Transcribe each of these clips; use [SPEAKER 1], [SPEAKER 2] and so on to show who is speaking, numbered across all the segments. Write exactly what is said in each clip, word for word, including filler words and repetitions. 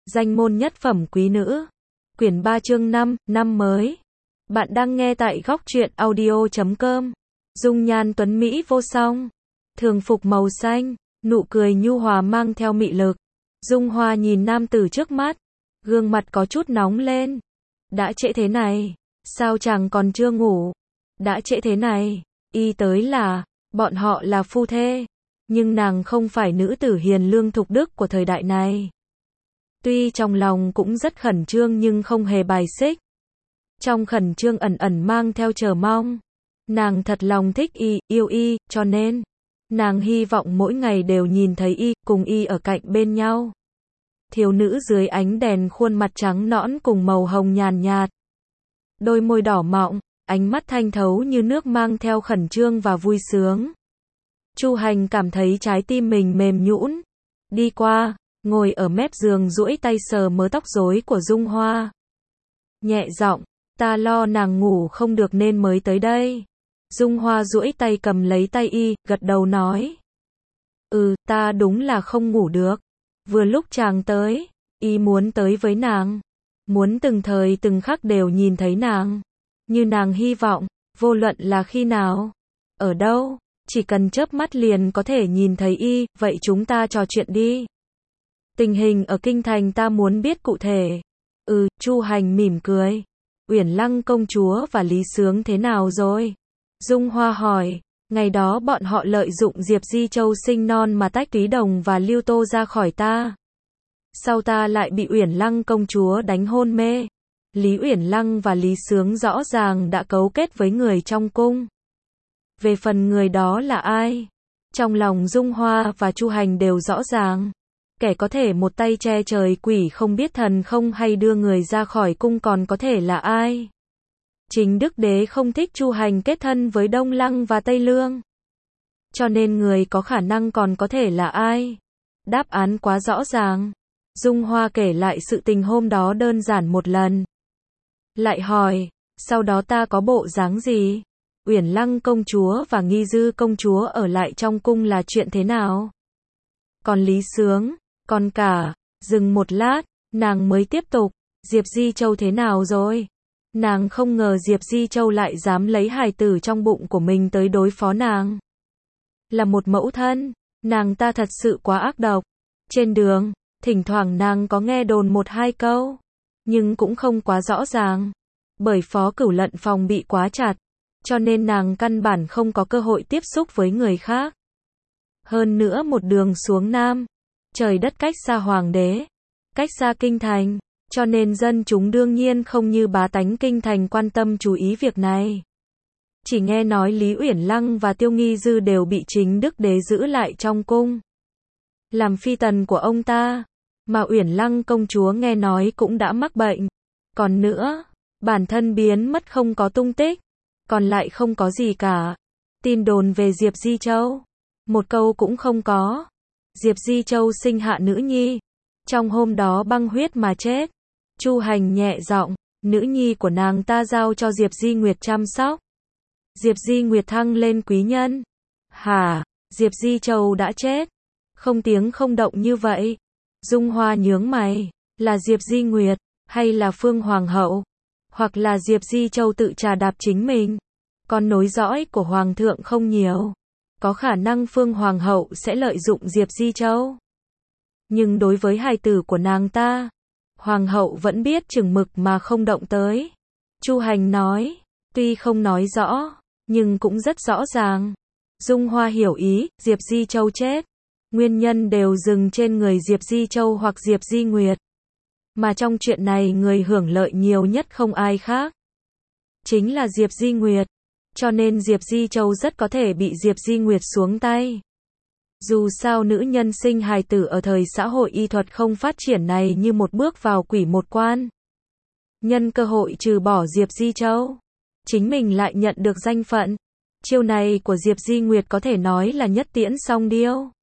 [SPEAKER 1] Danh môn nhất phẩm quý nữ. Quyển ba chương năm, năm mới. Bạn đang nghe tại góc truyện audio chấm com. Dung nhan tuấn Mỹ vô song. Thường phục màu xanh, nụ cười nhu hòa mang theo mị lực. Dung Hoa nhìn nam tử trước mắt, gương mặt có chút nóng lên. Đã trễ thế này, sao chàng còn chưa ngủ? Đã trễ thế này, y tới là, bọn họ là phu thê. Nhưng nàng không phải nữ tử hiền lương thục đức của thời đại này. Tuy trong lòng cũng rất khẩn trương nhưng không hề bài xích. Trong khẩn trương ẩn ẩn mang theo chờ mong. Nàng thật lòng thích y, yêu y, cho nên nàng hy vọng mỗi ngày đều nhìn thấy y, cùng y ở cạnh bên nhau. Thiếu nữ dưới ánh đèn khuôn mặt trắng nõn cùng màu hồng nhàn nhạt. Đôi môi đỏ mọng, ánh mắt thanh thấu như nước mang theo khẩn trương và vui sướng. Chu Hành cảm thấy trái tim mình mềm nhũn. Đi qua, ngồi ở mép giường duỗi tay sờ mớ tóc rối của Dung Hoa. Nhẹ giọng, ta lo nàng ngủ không được nên mới tới đây. Dung Hoa duỗi tay cầm lấy tay y, gật đầu nói. Ừ, ta đúng là không ngủ được. Vừa lúc chàng tới, y muốn tới với nàng. Muốn từng thời từng khắc đều nhìn thấy nàng. Như nàng hy vọng, vô luận là khi nào, ở đâu, chỉ cần chớp mắt liền có thể nhìn thấy y, vậy chúng ta trò chuyện đi. Tình hình ở kinh thành ta muốn biết cụ thể. Ừ, Chu Hành mỉm cười. Uyển Lăng công chúa và Lý Sướng thế nào rồi? Dung Hoa hỏi. Ngày đó bọn họ lợi dụng Diệp Di Châu sinh non mà tách Túy Đồng và Lưu Tô ra khỏi ta. Sau ta lại bị Uyển Lăng công chúa đánh hôn mê. Lý Uyển Lăng và Lý Sướng rõ ràng đã cấu kết với người trong cung. Về phần người đó là ai? Trong lòng Dung Hoa và Chu Hành đều rõ ràng. Kẻ có thể một tay che trời quỷ không biết thần không hay đưa người ra khỏi cung còn có thể là ai? Chính Đức Đế không thích Chu Hành kết thân với Đông Lăng và Tây Lương. Cho nên người có khả năng còn có thể là ai? Đáp án quá rõ ràng. Dung Hoa kể lại sự tình hôm đó đơn giản một lần. Lại hỏi, sau đó ta có bộ dáng gì? Uyển Lăng công chúa và Nghi Dư công chúa ở lại trong cung là chuyện thế nào? Còn Lý Sướng, còn cả, dừng một lát, nàng mới tiếp tục, Diệp Di Châu thế nào rồi? Nàng không ngờ Diệp Di Châu lại dám lấy hài tử trong bụng của mình tới đối phó nàng. Là một mẫu thân, nàng ta thật sự quá ác độc. Trên đường, thỉnh thoảng nàng có nghe đồn một hai câu, nhưng cũng không quá rõ ràng. Bởi Phó Cửu Lận phòng bị quá chặt, cho nên nàng căn bản không có cơ hội tiếp xúc với người khác. Hơn nữa một đường xuống Nam, trời đất cách xa hoàng đế, cách xa kinh thành, cho nên dân chúng đương nhiên không như bá tánh kinh thành quan tâm chú ý việc này. Chỉ nghe nói Lý Uyển Lăng và Tiêu Nghi Dư đều bị chính Đức Đế giữ lại trong cung, làm phi tần của ông ta, mà Uyển Lăng công chúa nghe nói cũng đã mắc bệnh. Còn nữa, bản thân biến mất không có tung tích, còn lại không có gì cả. Tin đồn về Diệp Di Châu, một câu cũng không có. Diệp Di Châu sinh hạ nữ nhi, trong hôm đó băng huyết mà chết. Chu Hành nhẹ giọng, nữ nhi của nàng ta giao cho Diệp Di Nguyệt chăm sóc. Diệp Di Nguyệt thăng lên quý nhân. Hả, Diệp Di Châu đã chết? Không tiếng không động như vậy. Dung Hoa nhướng mày, là Diệp Di Nguyệt, hay là Phương Hoàng hậu? Hoặc là Diệp Di Châu tự trà đạp chính mình? Con nối dõi của Hoàng thượng không nhiều. Có khả năng Phương Hoàng hậu sẽ lợi dụng Diệp Di Châu. Nhưng đối với hài tử của nàng ta, Hoàng hậu vẫn biết chừng mực mà không động tới. Chu Hành nói, tuy không nói rõ, nhưng cũng rất rõ ràng. Dung Hoa hiểu ý, Diệp Di Châu chết. Nguyên nhân đều dừng trên người Diệp Di Châu hoặc Diệp Di Nguyệt. Mà trong chuyện này người hưởng lợi nhiều nhất không ai khác. Chính là Diệp Di Nguyệt. Cho nên Diệp Di Châu rất có thể bị Diệp Di Nguyệt xuống tay. Dù sao nữ nhân sinh hài tử ở thời xã hội y thuật không phát triển này như một bước vào quỷ một quan. Nhân cơ hội trừ bỏ Diệp Di Châu, chính mình lại nhận được danh phận. Chiêu này của Diệp Di Nguyệt có thể nói là nhất tiễn song điêu.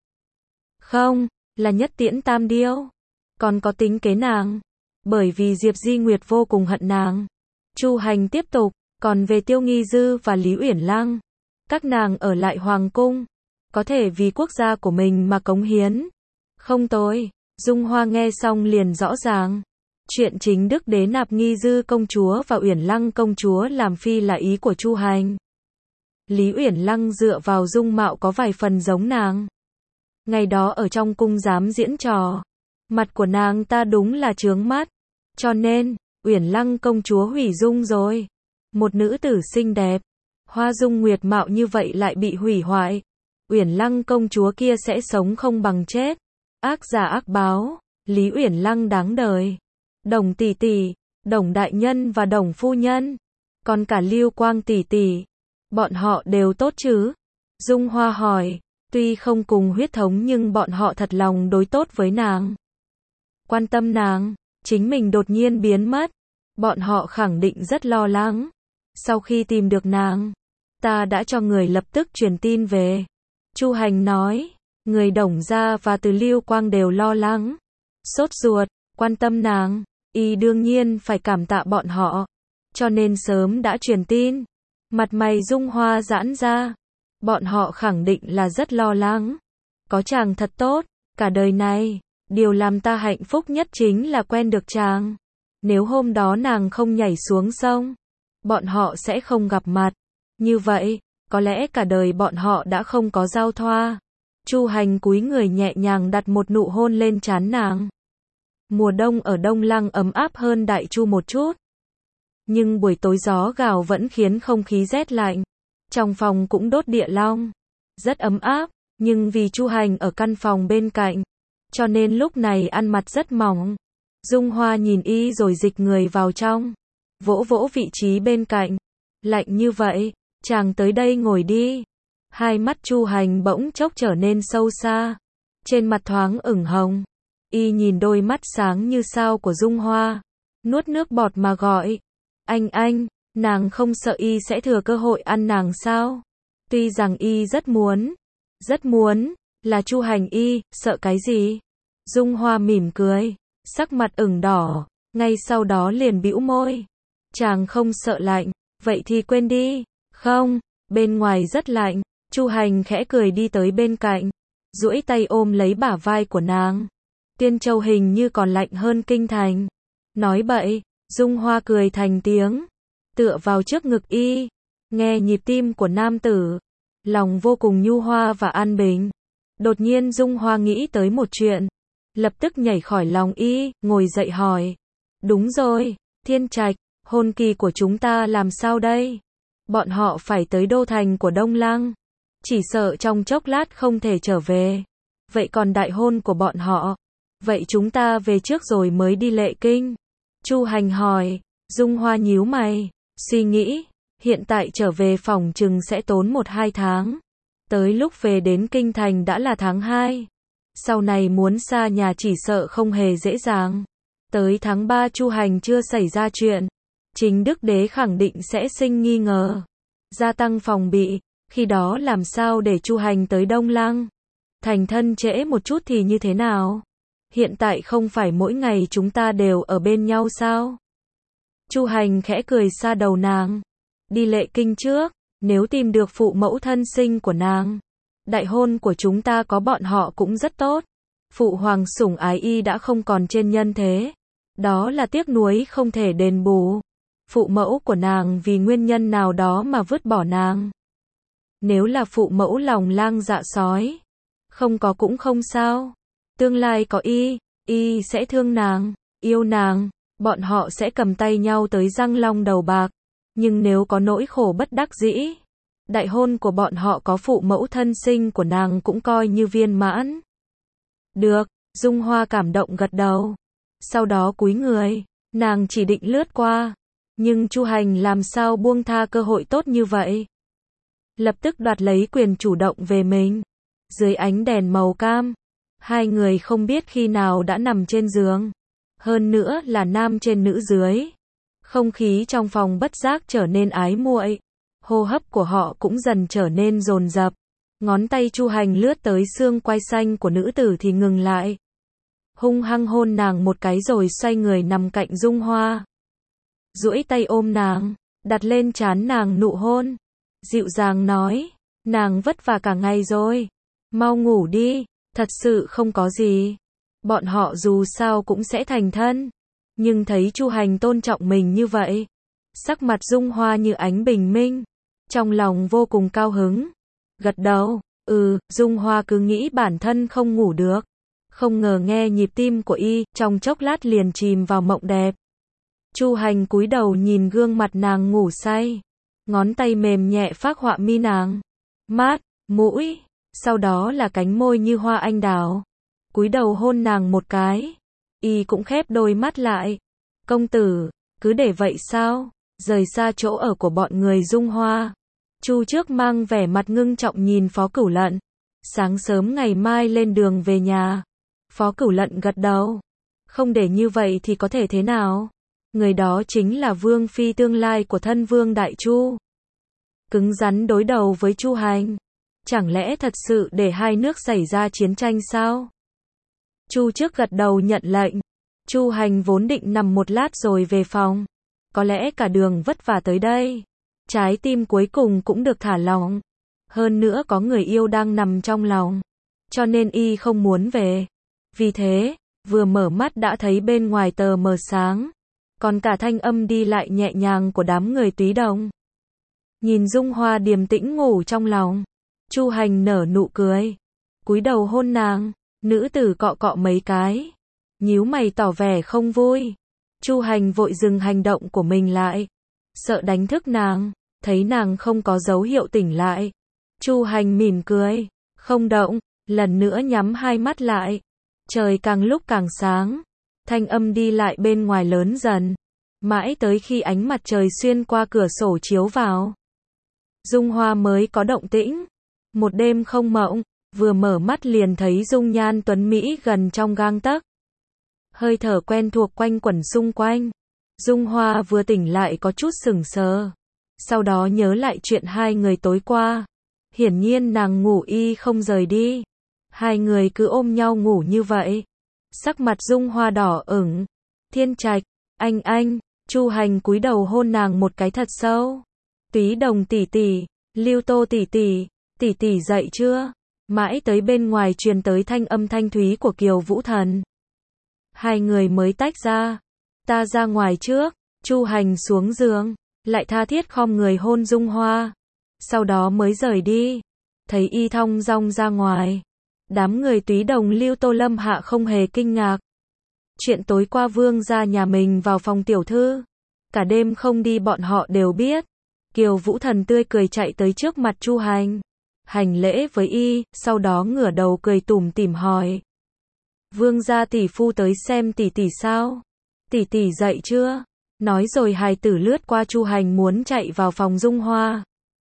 [SPEAKER 1] Không, là nhất tiễn tam điêu. Còn có tính kế nàng. Bởi vì Diệp Di Nguyệt vô cùng hận nàng. Chu Hành tiếp tục, còn về Tiêu Nghi Dư và Lý Uyển Lăng, các nàng ở lại hoàng cung, có thể vì quốc gia của mình mà cống hiến. Không tồi. Dung Hoa nghe xong liền rõ ràng. Chuyện chính đức đế nạp Nghi Dư công chúa và Uyển Lăng công chúa làm phi là ý của Chu Hành. Lý Uyển Lăng dựa vào dung mạo có vài phần giống nàng. Ngày đó ở trong cung dám diễn trò, mặt của nàng ta đúng là chướng mắt. Cho nên, Uyển Lăng công chúa hủy dung rồi. Một nữ tử xinh đẹp, hoa dung nguyệt mạo như vậy lại bị hủy hoại. Uyển Lăng công chúa kia sẽ sống không bằng chết. Ác giả ác báo, Lý Uyển Lăng đáng đời. Đồng tỷ tỷ, Đồng đại nhân và Đồng phu nhân, còn cả Lưu Quang tỷ tỷ, bọn họ đều tốt chứ? Dung Hoa hỏi, tuy không cùng huyết thống nhưng bọn họ thật lòng đối tốt với nàng. Quan tâm nàng, chính mình đột nhiên biến mất, bọn họ khẳng định rất lo lắng. Sau khi tìm được nàng, ta đã cho người lập tức truyền tin về. Chu Hành nói, người Đồng gia và từ Lưu Quang đều lo lắng, sốt ruột, quan tâm nàng, y đương nhiên phải cảm tạ bọn họ, cho nên sớm đã truyền tin. Mặt mày Dung Hoa giãn ra, bọn họ khẳng định là rất lo lắng. Có chàng thật tốt, cả đời này, điều làm ta hạnh phúc nhất chính là quen được chàng. Nếu hôm đó nàng không nhảy xuống sông, bọn họ sẽ không gặp mặt. Như vậy, có lẽ cả đời bọn họ đã không có giao thoa. Chu Hành cúi người nhẹ nhàng đặt một nụ hôn lên trán nàng. Mùa đông ở Đông Lăng ấm áp hơn Đại Chu một chút. Nhưng buổi tối gió gào vẫn khiến không khí rét lạnh. Trong phòng cũng đốt địa long. Rất ấm áp, nhưng vì Chu Hành ở căn phòng bên cạnh, cho nên lúc này ăn mặc rất mỏng. Dung Hoa nhìn y rồi dịch người vào trong, vỗ vỗ vị trí bên cạnh. Lạnh như vậy, chàng tới đây ngồi đi. Hai mắt Chu Hành bỗng chốc trở nên sâu xa, trên mặt thoáng ửng hồng. Y nhìn đôi mắt sáng như sao của Dung Hoa, nuốt nước bọt mà gọi, anh anh, nàng không sợ y sẽ thừa cơ hội ăn nàng sao? Tuy rằng y rất muốn, rất muốn, là Chu Hành y, sợ cái gì? Dung Hoa mỉm cười, sắc mặt ửng đỏ, ngay sau đó liền bĩu môi. Chàng không sợ lạnh, vậy thì quên đi. Không, bên ngoài rất lạnh. Chu Hành khẽ cười đi tới bên cạnh, duỗi tay ôm lấy bả vai của nàng. Tiên Châu hình như còn lạnh hơn kinh thành. Nói bậy, Dung Hoa cười thành tiếng, tựa vào trước ngực y, nghe nhịp tim của nam tử, lòng vô cùng nhu hoa và an bình. Đột nhiên Dung Hoa nghĩ tới một chuyện, lập tức nhảy khỏi lòng y, ngồi dậy hỏi. Đúng rồi, Thiên Trạch, hôn kỳ của chúng ta làm sao đây? Bọn họ phải tới đô thành của Đông Lăng, chỉ sợ trong chốc lát không thể trở về. Vậy còn đại hôn của bọn họ? Vậy chúng ta về trước rồi mới đi Lệ Kinh. Chu Hành hỏi. Dung Hoa nhíu mày, suy nghĩ, hiện tại trở về phòng chừng sẽ tốn một hai tháng. Tới lúc về đến kinh thành đã là tháng hai. Sau này muốn xa nhà chỉ sợ không hề dễ dàng. Tới tháng ba Chu Hành chưa xảy ra chuyện, chính đức đế khẳng định sẽ sinh nghi ngờ, gia tăng phòng bị. Khi đó làm sao để Chu Hành tới Đông Lăng? Thành thân trễ một chút thì như thế nào? Hiện tại không phải mỗi ngày chúng ta đều ở bên nhau sao? Chu Hành khẽ cười xa đầu nàng. Đi Lệ Kinh trước, nếu tìm được phụ mẫu thân sinh của nàng, đại hôn của chúng ta có bọn họ cũng rất tốt. Phụ hoàng sủng ái y đã không còn trên nhân thế. Đó là tiếc nuối không thể đền bù. Phụ mẫu của nàng vì nguyên nhân nào đó mà vứt bỏ nàng. Nếu là phụ mẫu lòng lang dạ sói, không có cũng không sao. Tương lai có y, y sẽ thương nàng, yêu nàng, bọn họ sẽ cầm tay nhau tới răng long đầu bạc. Nhưng nếu có nỗi khổ bất đắc dĩ, đại hôn của bọn họ có phụ mẫu thân sinh của nàng cũng coi như viên mãn. Được, Dung Hoa cảm động gật đầu. Sau đó cúi người, nàng chỉ định lướt qua. Nhưng Chu Hành làm sao buông tha cơ hội tốt như vậy? Lập tức đoạt lấy quyền chủ động về mình. Dưới ánh đèn màu cam, hai người không biết khi nào đã nằm trên giường. Hơn nữa là nam trên nữ dưới. Không khí trong phòng bất giác trở nên ái muội. Hô hấp của họ cũng dần trở nên dồn dập. Ngón tay Chu Hành lướt tới xương quai xanh của nữ tử thì ngừng lại. Hung hăng hôn nàng một cái rồi xoay người nằm cạnh Dung Hoa. Duỗi tay ôm nàng, đặt lên trán nàng nụ hôn. Dịu dàng nói, nàng vất vả cả ngày rồi. Mau ngủ đi, thật sự không có gì. Bọn họ dù sao cũng sẽ thành thân. Nhưng thấy Chu Hành tôn trọng mình như vậy, sắc mặt Dung Hoa như ánh bình minh, trong lòng vô cùng cao hứng. Gật đầu, ừ, Dung Hoa cứ nghĩ bản thân không ngủ được. Không ngờ nghe nhịp tim của y, trong chốc lát liền chìm vào mộng đẹp. Chu Hành cúi đầu nhìn gương mặt nàng ngủ say, ngón tay mềm nhẹ phác họa mi nàng, mắt, mũi, sau đó là cánh môi như hoa anh đào. Cúi đầu hôn nàng một cái, y cũng khép đôi mắt lại. Công tử, cứ để vậy sao? Rời xa chỗ ở của bọn người Dung Hoa, Chu Trước mang vẻ mặt ngưng trọng nhìn Phó Cửu Lận. Sáng sớm ngày mai lên đường về nhà. Phó Cửu Lận gật đầu. Không để như vậy thì có thể thế nào? Người đó chính là vương phi tương lai của thân vương Đại Chu. Cứng rắn đối đầu với Chu Hành. Chẳng lẽ thật sự để hai nước xảy ra chiến tranh sao? Chu Trước gật đầu nhận lệnh. Chu Hành vốn định nằm một lát rồi về phòng. Có lẽ cả đường vất vả tới đây, trái tim cuối cùng cũng được thả lỏng. Hơn nữa có người yêu đang nằm trong lòng, cho nên y không muốn về. Vì thế, vừa mở mắt đã thấy bên ngoài tờ mờ sáng, còn cả thanh âm đi lại nhẹ nhàng của đám người Túy Đồng. Nhìn Dung Hoa điềm tĩnh ngủ trong lòng, Chu Hành nở nụ cười, cúi đầu hôn nàng. Nữ tử cọ cọ mấy cái, nhíu mày tỏ vẻ không vui. Chu Hành vội dừng hành động của mình lại, sợ đánh thức nàng. Thấy nàng không có dấu hiệu tỉnh lại, Chu Hành mỉm cười, không động, lần nữa nhắm hai mắt lại. Trời càng lúc càng sáng, thanh âm đi lại bên ngoài lớn dần, mãi tới khi ánh mặt trời xuyên qua cửa sổ chiếu vào, Dung Hoa mới có động tĩnh. Một đêm không mộng, vừa mở mắt liền thấy dung nhan tuấn mỹ gần trong gang tấc. Hơi thở quen thuộc quanh quẩn xung quanh. Dung Hoa vừa tỉnh lại có chút sững sờ, sau đó nhớ lại chuyện hai người tối qua. Hiển nhiên nàng ngủ y không rời đi, hai người cứ ôm nhau ngủ như vậy. Sắc mặt Dung Hoa đỏ ửng. Thiên Trạch, anh anh. Chu Hành cúi đầu hôn nàng một cái thật sâu. Túy Đồng tỷ tỷ, Lưu Tô tỷ tỷ, tỷ tỷ dậy chưa? Mãi tới bên ngoài truyền tới thanh âm thanh thúy của Kiều Vũ Thần. Hai người mới tách ra. Ta ra ngoài trước. Chu Hành xuống giường, lại tha thiết khom người hôn Dung Hoa, sau đó mới rời đi. Thấy y thong dong ra ngoài, đám người Túy Đồng Lưu Tô Lâm Hạ không hề kinh ngạc. Chuyện tối qua vương gia nhà mình vào phòng tiểu thư, cả đêm không đi bọn họ đều biết. Kiều Vũ Thần tươi cười chạy tới trước mặt Chu Hành, hành lễ với y, sau đó ngửa đầu cười tủm tỉm hỏi: Vương gia tỷ phu tới xem tỷ tỷ sao? Tỷ tỷ dậy chưa? Nói rồi hài tử lướt qua Chu Hành muốn chạy vào phòng Dung Hoa.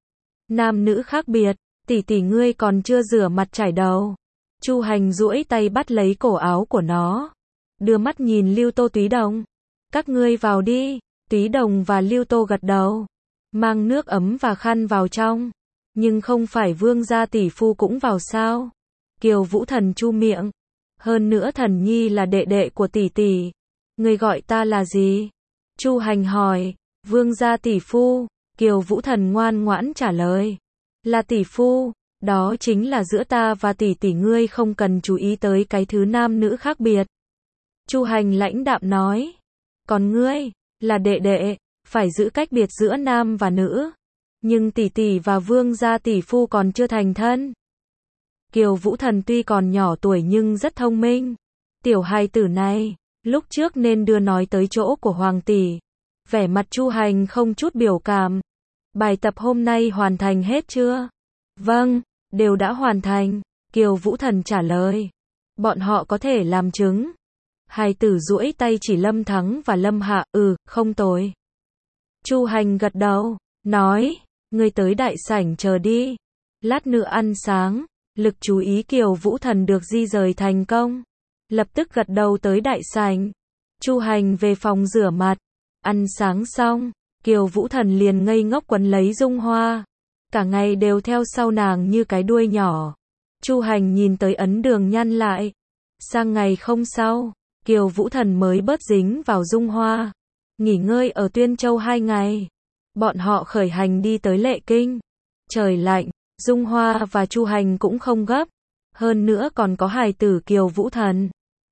[SPEAKER 1] Nam nữ khác biệt, tỷ tỷ ngươi còn chưa rửa mặt chải đầu. Chu Hành duỗi tay bắt lấy cổ áo của nó, đưa mắt nhìn Lưu Tô Túy Đồng. Các ngươi vào đi. Túy Đồng và Lưu Tô gật đầu, mang nước ấm và khăn vào trong. Nhưng không phải vương gia tỷ phu cũng vào sao? Kiều Vũ Thần chu miệng. Hơn nữa Thần Nhi là đệ đệ của tỷ tỷ. Ngươi gọi ta là gì? Chu Hành hỏi. Vương gia tỷ phu. Kiều Vũ Thần ngoan ngoãn trả lời. Là tỷ phu. Đó chính là giữa ta và tỷ tỷ ngươi, không cần chú ý tới cái thứ nam nữ khác biệt. Chu Hành lãnh đạm nói. Còn ngươi, là đệ đệ, phải giữ cách biệt giữa nam và nữ. Nhưng tỷ tỷ và vương gia tỷ phu còn chưa thành thân. Kiều Vũ Thần tuy còn nhỏ tuổi nhưng rất thông minh. Tiểu hài tử này, lúc trước nên đưa nói tới chỗ của hoàng tỷ. Vẻ mặt Chu Hành không chút biểu cảm. Bài tập hôm nay hoàn thành hết chưa? Vâng, đều đã hoàn thành. Kiều Vũ Thần trả lời. Bọn họ có thể làm chứng. Hài tử duỗi tay chỉ Lâm Thắng và Lâm Hạ. Ừ, không tồi. Chu Hành gật đầu, nói, ngươi tới đại sảnh chờ đi. Lát nữa ăn sáng. Lực chú ý Kiều Vũ Thần được di rời thành công. Lập tức gật đầu tới đại sảnh. Chu Hành về phòng rửa mặt. Ăn sáng xong, Kiều Vũ Thần liền ngây ngốc quấn lấy Dung Hoa. Cả ngày đều theo sau nàng như cái đuôi nhỏ. Chu Hành nhìn tới ấn đường nhăn lại. Sang ngày không sau, Kiều Vũ Thần mới bớt dính vào Dung Hoa. Nghỉ ngơi ở Tuyên Châu hai ngày. Bọn họ khởi hành đi tới Lệ Kinh. Trời lạnh, Dung Hoa và Chu Hành cũng không gấp. Hơn nữa còn có hài tử Kiều Vũ Thần.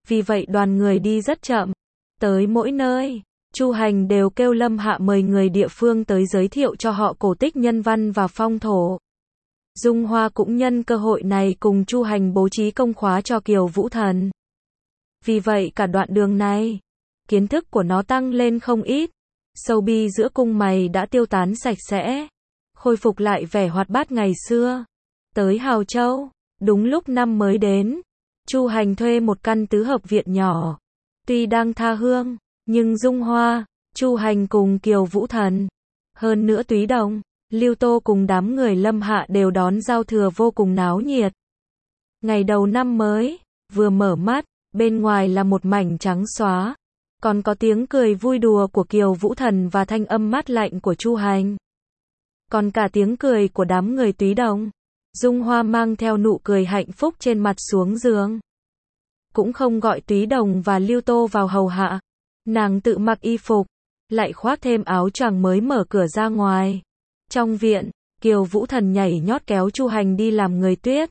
[SPEAKER 1] Vì vậy đoàn người đi rất chậm. Tới mỗi nơi, Chu Hành đều kêu Lâm Hạ mời người địa phương tới giới thiệu cho họ cổ tích nhân văn và phong thổ. Dung Hoa cũng nhân cơ hội này cùng Chu Hành bố trí công khóa cho Kiều Vũ Thần. Vì vậy cả đoạn đường này, kiến thức của nó tăng lên không ít. Sâu bi giữa cung mày đã tiêu tán sạch sẽ, khôi phục lại vẻ hoạt bát ngày xưa. Tới Hào Châu, đúng lúc năm mới đến, Chu Hành thuê một căn tứ hợp viện nhỏ. Tuy đang tha hương, nhưng Dung Hoa, Chu Hành cùng Kiều Vũ Thần, hơn nữa Túy Đồng, Lưu Tô cùng đám người Lâm Hạ đều đón giao thừa vô cùng náo nhiệt. Ngày đầu năm mới, vừa mở mắt, bên ngoài là một mảnh trắng xóa, còn có tiếng cười vui đùa của Kiều Vũ Thần và thanh âm mát lạnh của Chu Hành. Còn cả tiếng cười của đám người Túy Đồng. Dung Hoa mang theo nụ cười hạnh phúc trên mặt xuống giường. Cũng không gọi Túy Đồng và Lưu Tô vào hầu hạ. Nàng tự mặc y phục, lại khoác thêm áo choàng mới mở cửa ra ngoài. Trong viện, Kiều Vũ Thần nhảy nhót kéo Chu Hành đi làm người tuyết.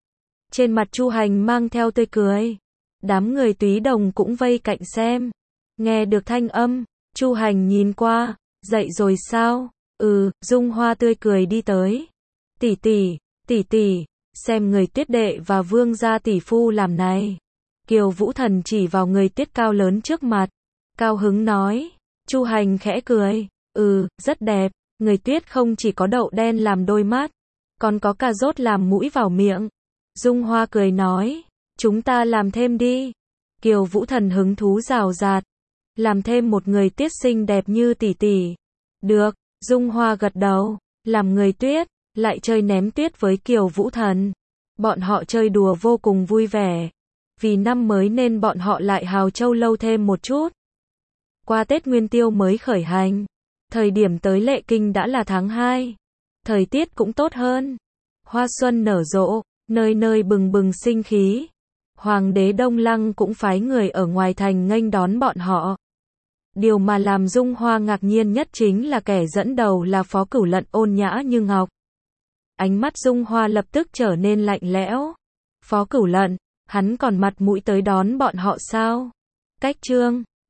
[SPEAKER 1] Trên mặt Chu Hành mang theo tươi cười. Đám người Túy Đồng cũng vây cạnh xem. Nghe được thanh âm, Chu Hành nhìn qua, dậy rồi sao? Ừ, Dung Hoa tươi cười đi tới. Tỷ tỷ, tỷ tỷ, xem người tuyết đệ và vương gia tỷ phu làm này. Kiều Vũ Thần chỉ vào người tuyết cao lớn trước mặt. Cao hứng nói. Chu Hành khẽ cười. Ừ, rất đẹp. Người tuyết không chỉ có đậu đen làm đôi mắt, còn có cà rốt làm mũi vào miệng. Dung Hoa cười nói. Chúng ta làm thêm đi. Kiều Vũ Thần hứng thú rào rạt. Làm thêm một người tuyết xinh đẹp như tỷ tỷ. Được, Dung Hoa gật đầu. Làm người tuyết, lại chơi ném tuyết với Kiều Vũ Thần. Bọn họ chơi đùa vô cùng vui vẻ. Vì năm mới nên bọn họ lại Hào Châu lâu thêm một chút. Qua Tết Nguyên Tiêu mới khởi hành. Thời điểm tới Lệ Kinh đã là tháng hai. Thời tiết cũng tốt hơn. Hoa xuân nở rộ, nơi nơi bừng bừng sinh khí. Hoàng đế Đông Lăng cũng phái người ở ngoài thành nghênh đón bọn họ. Điều mà làm Dung Hoa ngạc nhiên nhất chính là kẻ dẫn đầu là Phó Cửu Lận ôn nhã như ngọc. Ánh mắt Dung Hoa lập tức trở nên lạnh lẽo. Phó Cửu Lận, hắn còn mặt mũi tới đón bọn họ sao? Cách chương